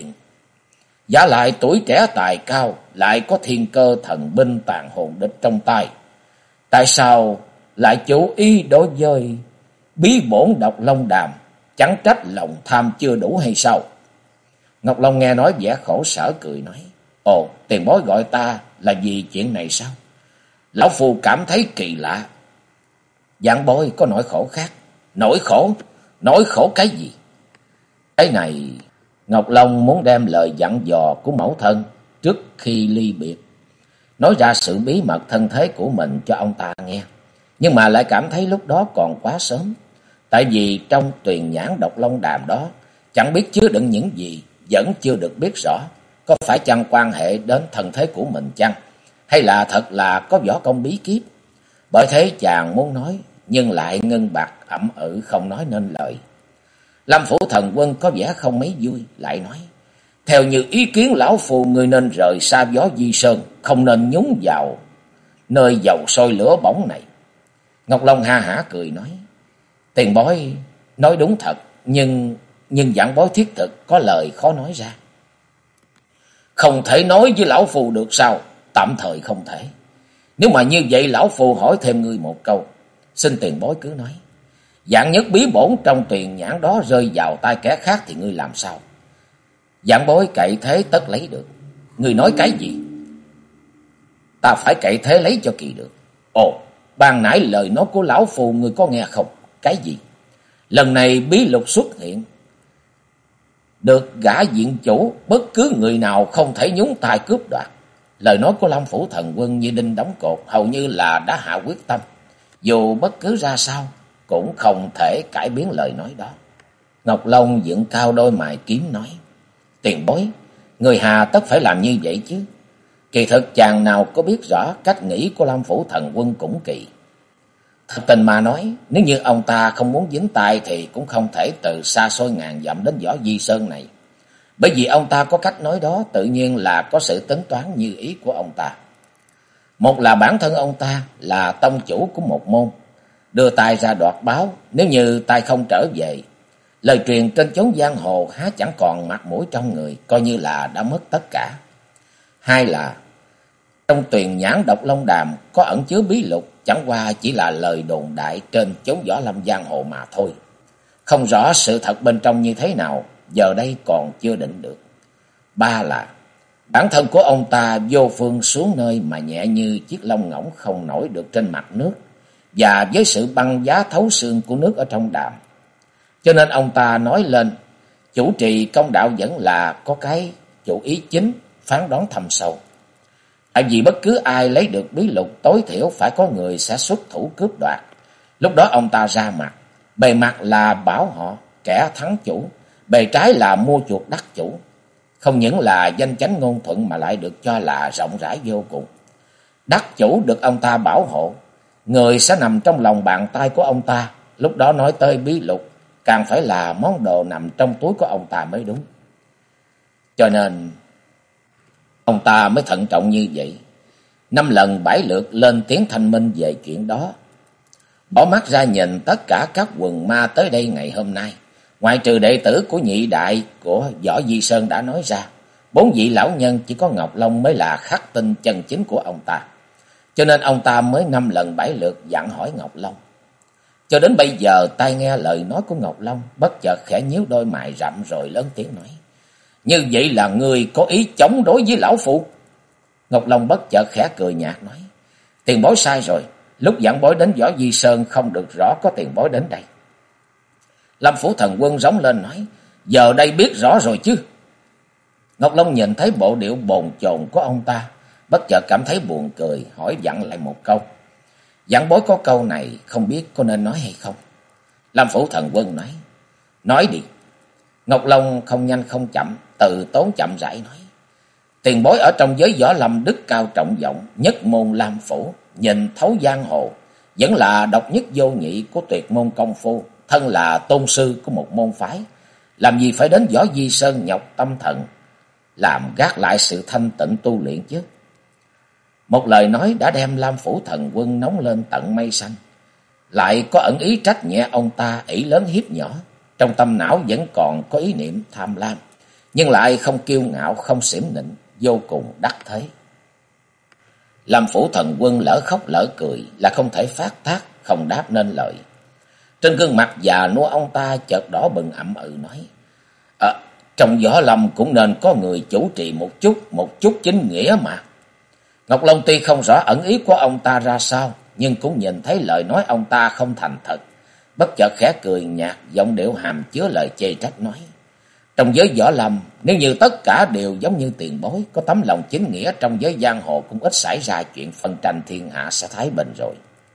giả lại tuổi trẻ tài cao, lại có thiên cơ thần binh tàn hồn địch trong tay. Tại sao lại chủ ý đối với bí bổn Độc Long Đàm? Chẳng trách lòng tham chưa đủ hay sao? Ngọc Long nghe nói vẻ khổ sở cười nói: Ồ, tiền bối gọi ta là vì chuyện này sao? Lão phu cảm thấy kỳ lạ. Dạng bối có nỗi khổ khác. Nỗi khổ? Nỗi khổ cái gì? Cái này, Ngọc Long muốn đem lời dặn dò của mẫu thân trước khi ly biệt, nói ra sự bí mật thân thế của mình cho ông ta nghe. Nhưng mà lại cảm thấy lúc đó còn quá sớm. Tại vì trong tuyền nhãn Độc Long Đàm đó chẳng biết chứa đựng những gì, vẫn chưa được biết rõ. Có phải chăng quan hệ đến thân thế của mình chăng? Hay là thật là có võ công bí kíp? Bởi thế chàng muốn nói, nhưng lại ngưng bặt ậm ừ không nói nên lời. Lam Phủ Thần Quân có vẻ không mấy vui, lại nói: Theo như ý kiến lão phu, người nên rời xa Võ Di Sơn, không nên nhúng vào nơi dầu sôi lửa bỏng này. Ngọc Long ha hả cười nói: Tiền bối nói đúng thật, nhưng dặn bối thiết thực có lời khó nói ra. Không thể nói với lão phu được sao? Tạm thời không thể. Nếu mà như vậy, lão phu hỏi thêm ngươi một câu, xin tiền bối cứ nói. Dạng nhất bí bổn trong tuyền nhãn đó rơi vào tay kẻ khác thì ngươi làm sao? Dạng bối cậy thế tất lấy được. Ngươi nói cái gì? Ta phải cậy thế lấy cho kỳ được. Ồ, ban nãy lời nói của lão phu ngươi có nghe không? Cái gì? Lần này bí lục xuất hiện, được gã diện chủ, bất cứ người nào không thể nhúng tay cướp đoạt. Lời nói của Lam Phủ Thần Quân như đinh đóng cột, hầu như là đã hạ quyết tâm, dù bất cứ ra sao cũng không thể cải biến lời nói đó. Ngọc Long dựng cao đôi mày kiếm nói: Tiền bối, người hà tất phải làm như vậy chứ? Kỳ thực chàng nào có biết rõ cách nghĩ của Lam Phủ Thần Quân cũng kỳ. Thật tình mà nói, nếu như ông ta không muốn dính tay thì cũng không thể từ xa xôi ngàn dặm đến Võ Di Sơn này. Bởi vì ông ta có cách nói đó, tự nhiên là có sự tính toán như ý của ông ta. Một là bản thân ông ta là tông chủ của một môn, đưa tay ra đoạt báo, nếu như tay không trở về, lời truyền trên chốn giang hồ há chẳng còn mặt mũi trong người, coi như là đã mất tất cả. Hai là trong Tuyền Nhãn Độc Long Đàm có ẩn chứa bí lục, chẳng qua chỉ là lời đồn đại trên chốn võ lâm giang hồ mà thôi. Không rõ sự thật bên trong như thế nào, giờ đây còn chưa định được. Ba là bản thân của ông ta vô phương xuống nơi mà nhẹ như chiếc lông ngỗng không nổi được trên mặt nước, và với sự băng giá thấu xương của nước ở trong đàm. Cho nên ông ta nói lên, chủ trì công đạo vẫn là có cái chủ ý chính, phán đoán thâm sâu. Tại vì bất cứ ai lấy được bí lục tối thiểu phải có người sẽ xuất thủ cướp đoạt. Lúc đó ông ta ra mặt, bề mặt là bảo họ kẻ thắng chủ, bề trái là mua chuộc đắc chủ. Không những là danh chánh ngôn thuận mà lại được cho là rộng rãi vô cùng. Đắc chủ được ông ta bảo hộ, người sẽ nằm trong lòng bàn tay của ông ta. Lúc đó nói tới bí lục, càng phải là món đồ nằm trong túi của ông ta mới đúng. Cho nên ông ta mới thận trọng như vậy, 5 lần 7 lượt lên tiếng thanh minh về chuyện đó. Bỏ mắt ra nhìn tất cả các quần ma tới đây ngày hôm nay, ngoại trừ đệ tử của nhị đại của Võ Di Sơn đã nói ra, 4 vị lão nhân chỉ có Ngọc Long mới là khắc tinh chân chính của ông ta. Cho nên ông ta mới 5 lần 7 lượt dặn hỏi Ngọc Long. Cho đến bây giờ tai nghe lời nói của Ngọc Long, bất chợt khẽ nhíu đôi mày rậm rồi lớn tiếng nói: Như vậy là người có ý chống đối với lão phụ? Ngọc Long bất chợt khẽ cười nhạt nói: Tiền bối sai rồi, lúc dẫn bối đến Võ Di Sơn không được rõ có tiền bối đến đây. Lâm Phủ Thần Quân rống lên nói: Giờ đây biết rõ rồi chứ? Ngọc Long nhìn thấy bộ điệu bồn chồn của ông ta, bất chợt cảm thấy buồn cười, hỏi dặn lại một câu: Dặn bối có câu này không biết có nên nói hay không? Lâm Phủ Thần Quân nói: Nói đi. Ngọc Long không nhanh không chậm, từ tốn chậm rãi nói: Tiền bối ở trong giới võ lâm đức cao trọng vọng, nhất môn Lam Phủ, nhìn thấu giang hồ, vẫn là độc nhất vô nhị của tuyệt môn công phu, thân là tôn sư của một môn phái, làm gì phải đến Võ Di Sơn nhọc tâm thần, làm gác lại sự thanh tịnh tu luyện chứ? Một lời nói đã đem Lam Phủ Thần Quân nóng lên tận mây xanh, lại có ẩn ý trách nhẹ ông ta ỷ lớn hiếp nhỏ. Trong tâm não vẫn còn có ý niệm tham lam, nhưng lại không kiêu ngạo, không xỉm nịnh, vô cùng đắc thế. Lam Phủ Thần Quân lỡ khóc lỡ cười, là không thể phát tác, không đáp nên lời. Trên gương mặt già nua ông ta chợt đỏ bừng ậm nói: Trong võ lâm cũng nên có người chủ trì một chút chính nghĩa mà. Ngọc Long tuy không rõ ẩn ý của ông ta ra sao, nhưng cũng nhìn thấy lời nói ông ta không thành thật, bất chợt khẽ cười nhạt, giọng điệu hàm chứa lời chê trách nói: Trong giới võ lâm, nếu như tất cả đều giống như tiền bối, có tấm lòng chính nghĩa, trong giới giang hồ cũng ít xảy ra chuyện phân tranh thiên hạ sẽ thái bình rồi.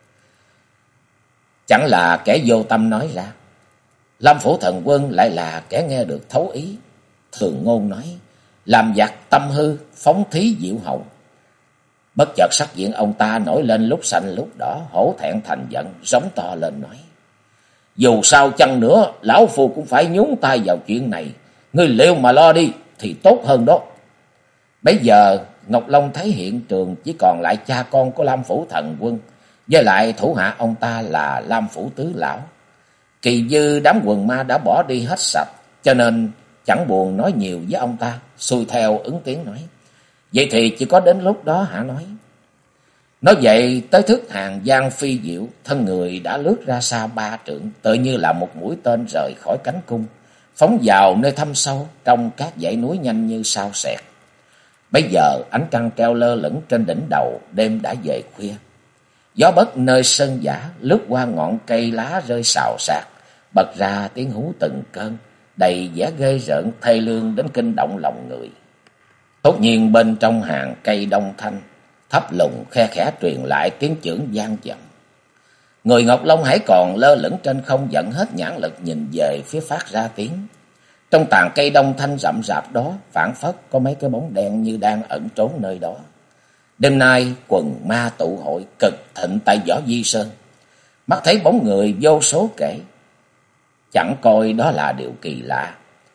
Chẳng là kẻ vô tâm nói ra. Lâm Phủ Thần Quân lại là kẻ nghe được thấu ý. Thường ngôn nói: Làm giặc tâm hư, phóng thí diệu hậu. Bất chợt sắc diện ông ta nổi lên lúc xanh lúc đỏ, hổ thẹn thành giận, giống to lên nói: Dù sao chăng nữa, lão phu cũng phải nhúng tay vào chuyện này. Ngươi liệu mà lo đi thì tốt hơn đó. Bây giờ Ngọc Long thấy hiện trường chỉ còn lại cha con của Lam Phủ Thần Quân, với lại thủ hạ ông ta là Lam Phủ Tứ Lão. Kỳ dư đám quần ma đã bỏ đi hết sạch, cho nên chẳng buồn nói nhiều với ông ta, xuôi theo ứng tiếng nói: Vậy thì chỉ có đến lúc đó hả nói. Nói vậy tới thức hàng giang phi diệu, thân người đã lướt ra xa 3 trượng, tự như là một mũi tên rời khỏi cánh cung, phóng vào nơi thâm sâu trong các dãy núi nhanh như sao xẹt. Bây giờ ánh trăng treo lơ lửng trên đỉnh đầu, đêm đã về khuya. Gió bấc nơi sơn giả lướt qua ngọn cây lá rơi xào xạc, bật ra tiếng hú từng cơn, đầy vẻ ghê rợn thê lương đến kinh động lòng người. Tất nhiên bên trong hàng cây đông thanh, thấp lùng khe khẽ truyền lại tiếng chưởng vang vọng. Người Ngọc Long hãy còn lơ lửng trên không, dẫn hết nhãn lực nhìn về phía phát ra tiếng. Trong tàn cây đông thanh rậm rạp đó, phảng phất có mấy cái bóng đen như đang ẩn trốn nơi đó. Đêm nay quần ma tụ hội cực thịnh tại Võ Di Sơn, mắt thấy bóng người vô số kể, chẳng coi đó là điều kỳ lạ.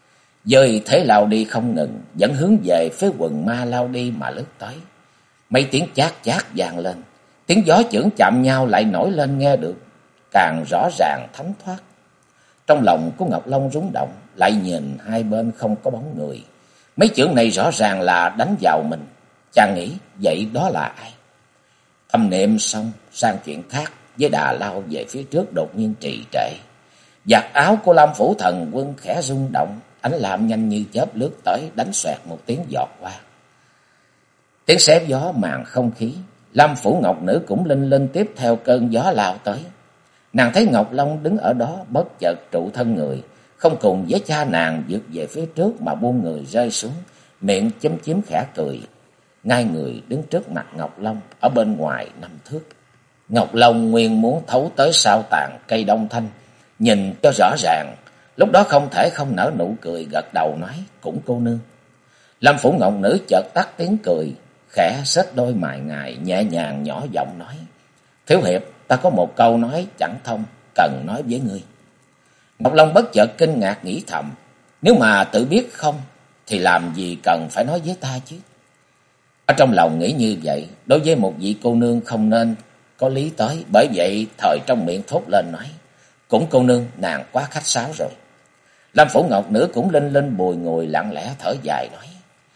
dơi thế lao đi không ngừng, vẫn hướng về phía quần ma lao đi mà lướt tới. Mấy tiếng chát chát vang lên, tiếng gió chưởng chạm nhau lại nổi lên nghe được càng rõ ràng thánh thoát. Trong lòng của Ngọc Long rung động, lại nhìn hai bên không có bóng người. Mấy chưởng này rõ ràng là đánh vào mình. Chàng nghĩ vậy đó là ai? Thâm niệm xong sang chuyện khác, với đà lao về phía trước đột nhiên trì trệ. Vạt áo của Lam Phủ Thần Quân khẽ rung động, ánh lam nhanh như chớp lướt tới, đánh xoẹt một tiếng giọt qua. Tiếng xé gió màn không khí, Lam Phủ Ngọc Nữ cũng linh linh tiếp theo cơn gió lao tới. Nàng thấy Ngọc Long đứng ở đó bất chợt trụ thân người, không cùng với cha nàng vượt về phía trước mà buông người rơi xuống, miệng chúm chím khẽ cười. Ngay người đứng trước mặt Ngọc Long ở bên ngoài 5 thước. Ngọc Long nguyên muốn thấu tới sau tàn cây đông thanh, nhìn cho rõ ràng, lúc đó không thể không nở nụ cười gật đầu nói, cũng cô nương. Lam Phủ Ngọc Nữ chợt tắt tiếng cười, khẽ xếch đôi mày ngài nhẹ nhàng nhỏ giọng nói, thiếu hiệp, ta có một câu nói chẳng thông, cần nói với ngươi. Ngọc Long bất chợt kinh ngạc nghĩ thầm, nếu mà tự biết không, thì làm gì cần phải nói với ta chứ. Ở trong lòng nghĩ như vậy, đối với một vị cô nương không nên có lý tới, bởi vậy thời trong miệng thốt lên nói, cũng cô nương nàng quá khách sáo rồi. Lam Phủ Ngọc Nữ cũng linh linh bùi ngùi lặng lẽ thở dài nói,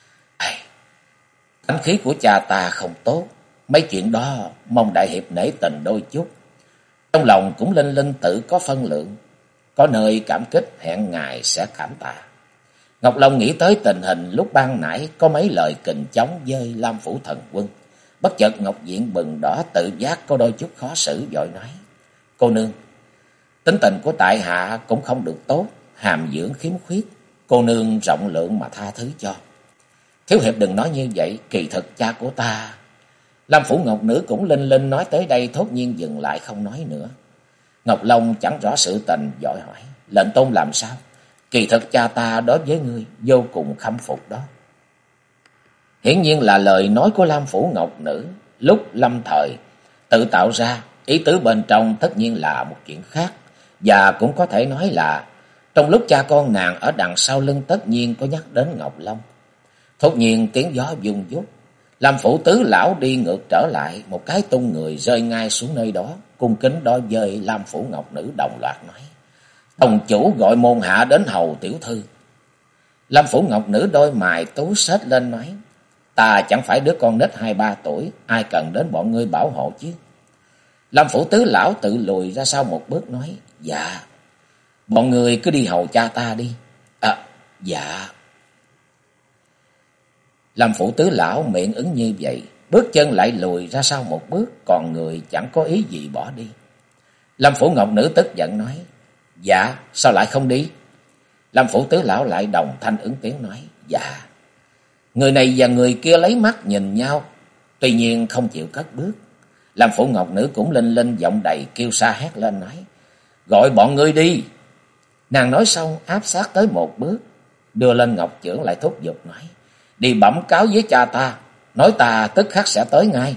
tánh khí của cha ta không tốt, mấy chuyện đó mong đại hiệp nể tình đôi chút. Trong lòng cũng linh linh tự có phân lượng, có nơi cảm kích hẹn ngài sẽ cảm tạ. Ngọc Long nghĩ tới tình hình lúc ban nãy có mấy lời kình chống với Lam Phủ Thần Quân. Bất chợt Ngọc Diện bừng đỏ tự giác có đôi chút khó xử, vội nói, cô nương, tính tình của tại hạ cũng không được tốt, hàm dưỡng khiếm khuyết, cô nương rộng lượng mà tha thứ cho. Thiếu hiệp đừng nói như vậy, kỳ thực cha của ta. Lam Phủ Ngọc Nữ cũng linh linh nói tới đây thốt nhiên dừng lại không nói nữa. Ngọc Long chẳng rõ sự tình, vội hỏi, lệnh tôn làm sao? Kỳ thực cha ta đối với ngươi vô cùng khâm phục đó. Hiển nhiên là lời nói của Lam Phủ Ngọc Nữ lúc lâm thời tự tạo ra, ý tứ bên trong tất nhiên là một chuyện khác. Và cũng có thể nói là trong lúc cha con nàng ở đằng sau lưng tất nhiên có nhắc đến Ngọc Long. Thốt nhiên tiếng gió vung vút, Lam Phủ tứ lão đi ngược trở lại, một cái tung người rơi ngay xuống nơi đó, cung kính đối với Lam Phủ Ngọc Nữ đồng loạt nói, tông chủ gọi môn hạ đến hầu tiểu thư. Lam Phủ Ngọc Nữ đôi mày tú xếch lên nói, ta chẳng phải đứa con nít 2-3 tuổi, ai cần đến bọn ngươi bảo hộ chứ. Lam Phủ tứ lão tự lùi ra sau một bước nói, dạ, bọn người cứ đi hầu cha ta đi. Dạ. Lam Phủ tứ lão miệng ứng như vậy, bước chân lại lùi ra sau một bước, còn người chẳng có ý gì bỏ đi. Lam Phủ Ngọc Nữ tức giận nói, dạ, sao lại không đi? Lam Phủ tứ lão lại đồng thanh ứng tiếng nói, dạ. Người này và người kia lấy mắt nhìn nhau, tuy nhiên không chịu cất bước. Lam Phủ Ngọc Nữ cũng linh linh giọng đầy kêu sa hét lên nói, gọi bọn ngươi đi. Nàng nói xong áp sát tới một bước, đưa lên ngọc chưởng lại thúc giục nói, đi bẩm cáo với cha ta, nói ta tức khắc sẽ tới ngay.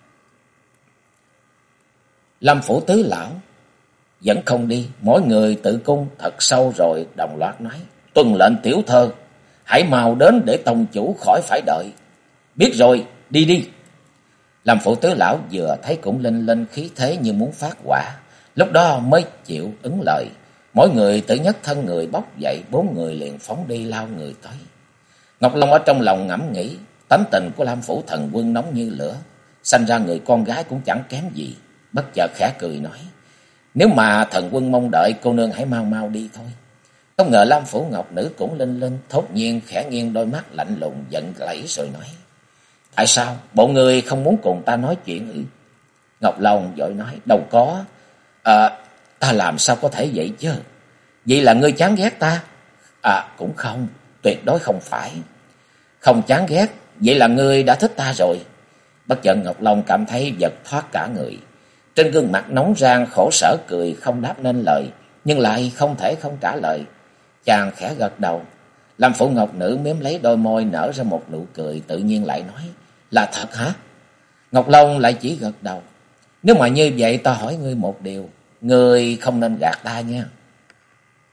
Lam Phủ tứ lão vẫn không đi, mỗi người tự cung thật sâu rồi đồng loạt nói, tuân lệnh tiểu thơ, hãy mau đến để tông chủ khỏi phải đợi. Biết rồi, đi đi. Lam Phủ tứ lão vừa thấy cũng linh linh khí thế như muốn phát hỏa, lúc đó mới chịu ứng lời. Mỗi người tự nhất thân người bốc dậy, 4 người liền phóng đi lao người tới. Ngọc Long ở trong lòng ngẫm nghĩ, tánh tình của Lam Phủ Thần Quân nóng như lửa, sanh ra người con gái cũng chẳng kém gì. Bất chợt khẽ cười nói, nếu mà thần quân mong đợi, cô nương hãy mau mau đi thôi. Không ngờ Lam Phủ Ngọc Nữ cũng linh linh, thốt nhiên khẽ nghiêng đôi mắt lạnh lùng giận lẫy rồi nói, tại sao bộ người không muốn cùng ta nói chuyện ư? Ngọc Long vội nói, đâu có, ta làm sao có thể vậy chứ? Vậy là ngươi chán ghét ta? Cũng không, tuyệt đối không phải. Không chán ghét, vậy là ngươi đã thích ta rồi. Bất chợt Ngọc Long cảm thấy giật thoát cả người, trên gương mặt nóng rang khổ sở cười không đáp nên lời, nhưng lại không thể không trả lời. Chàng khẽ gật đầu. Lam Phủ Ngọc Nữ mếm lấy đôi môi nở ra một nụ cười, tự nhiên lại nói, là thật hả? Ngọc Long lại chỉ gật đầu. Nếu mà như vậy ta hỏi ngươi một điều, ngươi không nên gạt ta nha.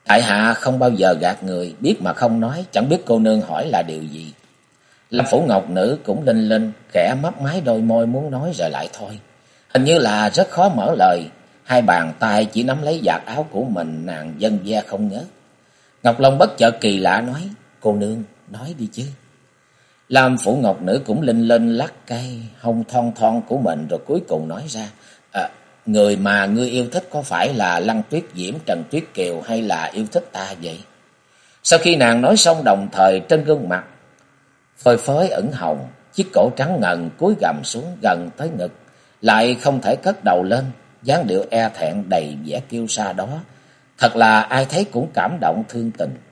Tại hạ không bao giờ gạt người, biết mà không nói, chẳng biết cô nương hỏi là điều gì. Lâm Phủ Ngọc Nữ cũng linh linh, khẽ mấp máy đôi môi muốn nói rồi lại thôi. Hình như là rất khó mở lời, hai bàn tay chỉ nắm lấy vạt áo của mình, nàng vân ve không ngớt. Ngọc Long bất chợt kỳ lạ nói, cô nương, nói đi chứ. Lâm Phủ Ngọc Nữ cũng linh linh lắc cây hông thon thon của mình rồi cuối cùng nói ra, người mà ngươi yêu thích có phải là Lăng Tuyết Diễm, Trần Tuyết Kiều hay là yêu thích ta vậy? Sau khi nàng nói xong đồng thời trên gương mặt phơi phới ửng hồng, chiếc cổ trắng ngần cúi gằm xuống gần tới ngực, lại không thể cất đầu lên, dáng điệu e thẹn đầy vẻ kiêu sa đó, thật là ai thấy cũng cảm động thương tình.